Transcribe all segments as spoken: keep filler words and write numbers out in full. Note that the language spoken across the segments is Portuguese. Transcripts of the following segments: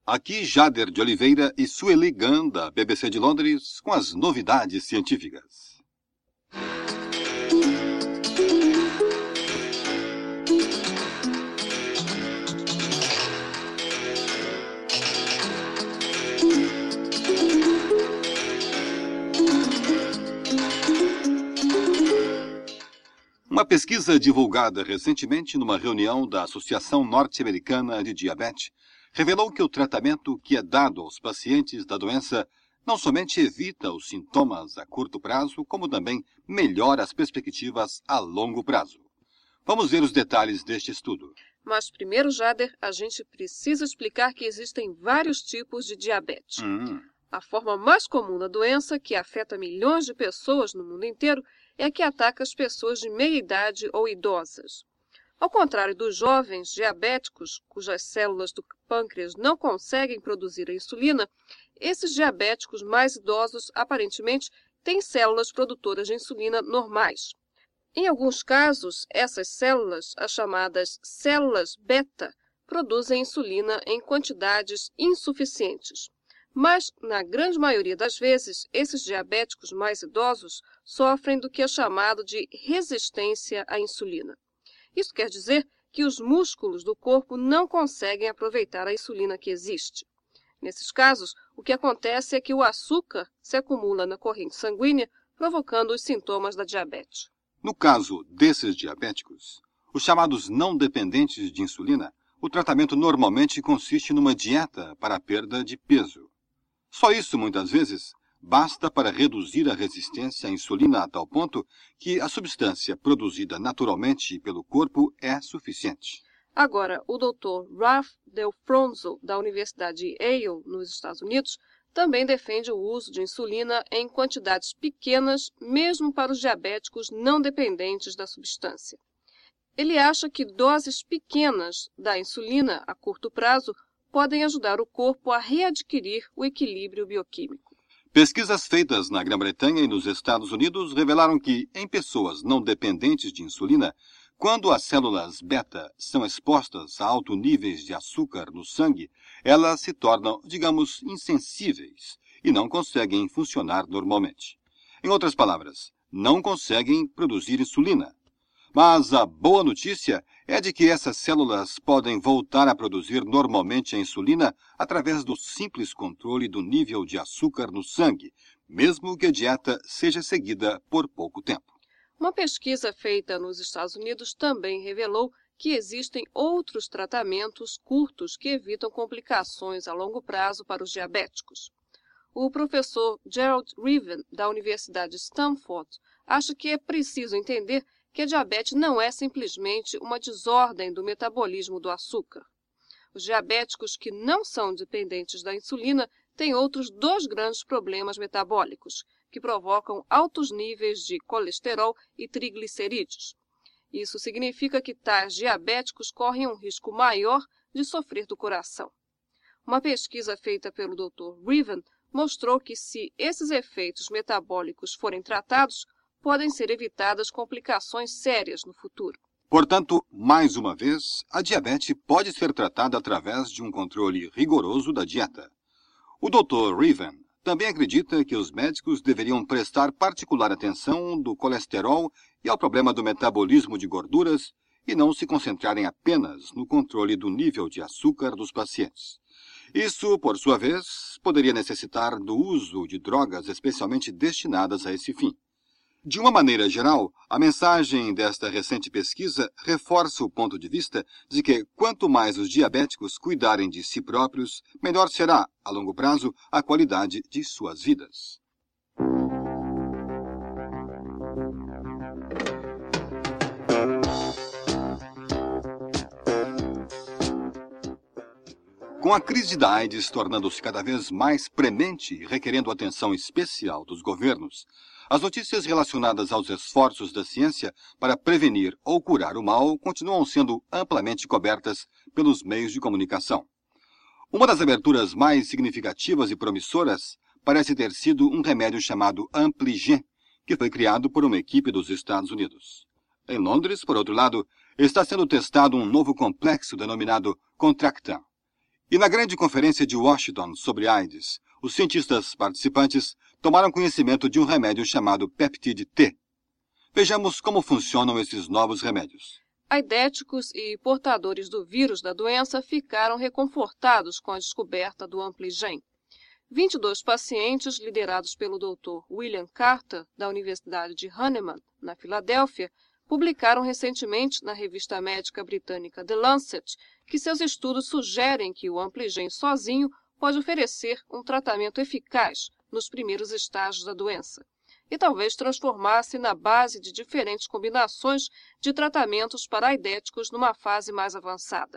Aqui Jader de Oliveira e Sueli Gunn, da B B C de Londres, com as novidades científicas. Uma pesquisa divulgada recentemente numa reunião da Associação Norte-Americana de Diabetes revelou que o tratamento que é dado aos pacientes da doença não somente evita os sintomas a curto prazo, como também melhora as perspectivas a longo prazo. Vamos ver os detalhes deste estudo. Mas primeiro, Jader, a gente precisa explicar que existem vários tipos de diabetes. Hum. A forma mais comum da doença, que afeta milhões de pessoas no mundo inteiro, é a que ataca as pessoas de meia idade ou idosas. Ao contrário dos jovens diabéticos, cujas células do pâncreas não conseguem produzir a insulina, esses diabéticos mais idosos aparentemente têm células produtoras de insulina normais. Em alguns casos, essas células, as chamadas células beta, produzem insulina em quantidades insuficientes. Mas, na grande maioria das vezes, esses diabéticos mais idosos sofrem do que é chamado de resistência à insulina. Isso quer dizer que os músculos do corpo não conseguem aproveitar a insulina que existe. Nesses casos, o que acontece é que o açúcar se acumula na corrente sanguínea, provocando os sintomas da diabetes. No caso desses diabéticos, os chamados não dependentes de insulina, o tratamento normalmente consiste numa dieta para a perda de peso. Só isso, muitas vezes, basta para reduzir a resistência à insulina a tal ponto que a substância produzida naturalmente pelo corpo é suficiente. Agora, o doutor Ralph Del Fronzo, da Universidade de Yale, nos Estados Unidos, também defende o uso de insulina em quantidades pequenas, mesmo para os diabéticos não dependentes da substância. Ele acha que doses pequenas da insulina a curto prazo podem ajudar o corpo a readquirir o equilíbrio bioquímico. Pesquisas feitas na Grã-Bretanha e nos Estados Unidos revelaram que, em pessoas não dependentes de insulina, quando as células beta são expostas a altos níveis de açúcar no sangue, elas se tornam, digamos, insensíveis e não conseguem funcionar normalmente. Em outras palavras, não conseguem produzir insulina. Mas a boa notícia é de que essas células podem voltar a produzir normalmente a insulina através do simples controle do nível de açúcar no sangue, mesmo que a dieta seja seguida por pouco tempo. Uma pesquisa feita nos Estados Unidos também revelou que existem outros tratamentos curtos que evitam complicações a longo prazo para os diabéticos. O professor Gerald Reaven, da Universidade de Stanford, acha que é preciso entender que a diabetes não é simplesmente uma desordem do metabolismo do açúcar. Os diabéticos que não são dependentes da insulina têm outros dois grandes problemas metabólicos, que provocam altos níveis de colesterol e triglicerídeos. Isso significa que tais diabéticos correm um risco maior de sofrer do coração. Uma pesquisa feita pelo doutor Reaven mostrou que, se esses efeitos metabólicos forem tratados, podem ser evitadas complicações sérias no futuro. Portanto, mais uma vez, a diabetes pode ser tratada através de um controle rigoroso da dieta. O doutor Reaven também acredita que os médicos deveriam prestar particular atenção do colesterol e ao problema do metabolismo de gorduras e não se concentrarem apenas no controle do nível de açúcar dos pacientes. Isso, por sua vez, poderia necessitar do uso de drogas especialmente destinadas a esse fim. De uma maneira geral, a mensagem desta recente pesquisa reforça o ponto de vista de que, quanto mais os diabéticos cuidarem de si próprios, melhor será, a longo prazo, a qualidade de suas vidas. Com a crise da AIDS tornando-se cada vez mais premente e requerendo atenção especial dos governos, as notícias relacionadas aos esforços da ciência para prevenir ou curar o mal continuam sendo amplamente cobertas pelos meios de comunicação. Uma das aberturas mais significativas e promissoras parece ter sido um remédio chamado Ampligen, que foi criado por uma equipe dos Estados Unidos. Em Londres, por outro lado, está sendo testado um novo complexo denominado Contractan. E na grande conferência de Washington sobre AIDS, os cientistas participantes tomaram conhecimento de um remédio chamado Peptide T. Vejamos como funcionam esses novos remédios. Aidéticos e portadores do vírus da doença ficaram reconfortados com a descoberta do Ampligen. vinte e dois pacientes, liderados pelo doutor William Carter, da Universidade de Hahnemann, na Filadélfia, publicaram recentemente na revista médica britânica The Lancet que seus estudos sugerem que o Ampligen sozinho pode oferecer um tratamento eficaz nos primeiros estágios da doença e talvez transformar-se na base de diferentes combinações de tratamentos para aidéticos numa fase mais avançada.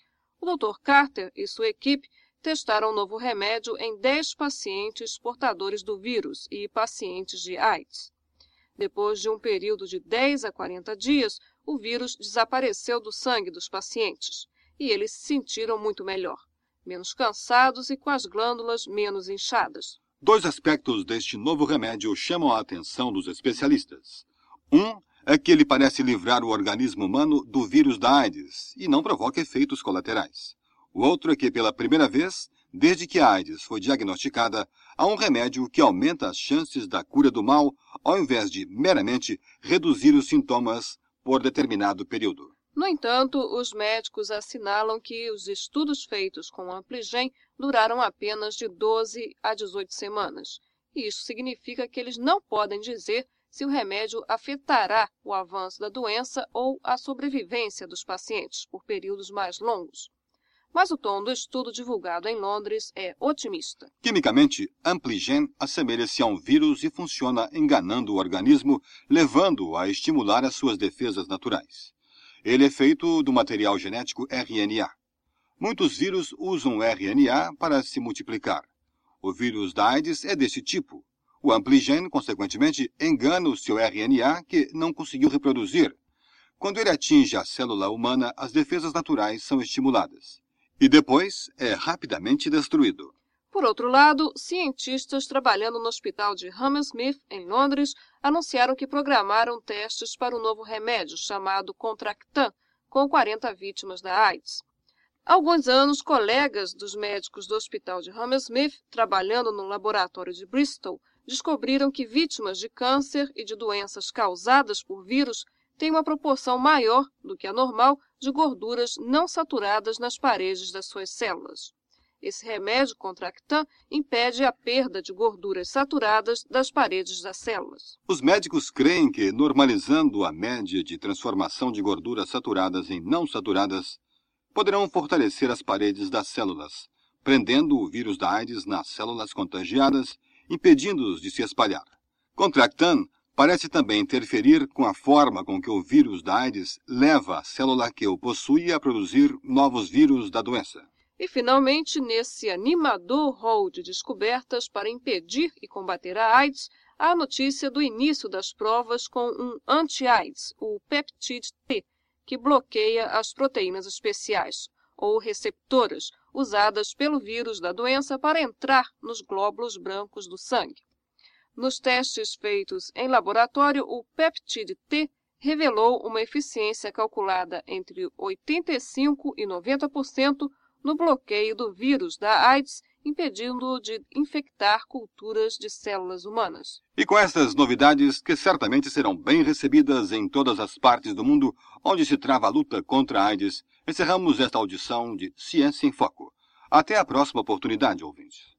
O doutor Carter e sua equipe testaram o novo remédio em dez pacientes portadores do vírus e pacientes de AIDS. Depois de um período de dez a quarenta dias, o vírus desapareceu do sangue dos pacientes e eles se sentiram muito melhor, menos cansados e com as glândulas menos inchadas. Dois aspectos deste novo remédio chamam a atenção dos especialistas. Um é que ele parece livrar o organismo humano do vírus da AIDS e não provoca efeitos colaterais. O outro é que, pela primeira vez, desde que a AIDS foi diagnosticada, há um remédio que aumenta as chances da cura do mal, ao invés de meramente reduzir os sintomas por determinado período. No entanto, os médicos assinalam que os estudos feitos com o Ampligen duraram apenas de doze a dezoito semanas. E isso significa que eles não podem dizer se o remédio afetará o avanço da doença ou a sobrevivência dos pacientes por períodos mais longos. Mas o tom do estudo divulgado em Londres é otimista. Quimicamente, Ampligen assemelha-se a um vírus e funciona enganando o organismo, levando-o a estimular as suas defesas naturais. Ele é feito do material genético R N A. Muitos vírus usam R N A para se multiplicar. O vírus da AIDS é desse tipo. O Ampligen, consequentemente, engana o seu R N A que não conseguiu reproduzir. Quando ele atinge a célula humana, as defesas naturais são estimuladas. E depois é rapidamente destruído. Por outro lado, cientistas trabalhando no hospital de Hammersmith, em Londres, anunciaram que programaram testes para um novo remédio chamado Contractan, com quarenta vítimas da AIDS. Há alguns anos, colegas dos médicos do hospital de Hammersmith, trabalhando no laboratório de Bristol, descobriram que vítimas de câncer e de doenças causadas por vírus têm uma proporção maior do que a normal de gorduras não saturadas nas paredes das suas células. Esse remédio Contractan impede a perda de gorduras saturadas das paredes das células. Os médicos creem que, normalizando a média de transformação de gorduras saturadas em não saturadas, poderão fortalecer as paredes das células, prendendo o vírus da AIDS nas células contagiadas, impedindo-os de se espalhar. Contractan parece também interferir com a forma com que o vírus da AIDS leva a célula que o possui a produzir novos vírus da doença. E, finalmente, nesse animador rol de descobertas para impedir e combater a AIDS, há a notícia do início das provas com um anti-AIDS, o Peptide T, que bloqueia as proteínas especiais, ou receptoras, usadas pelo vírus da doença para entrar nos glóbulos brancos do sangue. Nos testes feitos em laboratório, o Peptide T revelou uma eficiência calculada entre oitenta e cinco por cento e noventa por cento no bloqueio do vírus da AIDS, impedindo-o de infectar culturas de células humanas. E com estas novidades, que certamente serão bem recebidas em todas as partes do mundo onde se trava a luta contra a AIDS, encerramos esta audição de Ciência em Foco. Até a próxima oportunidade, ouvintes.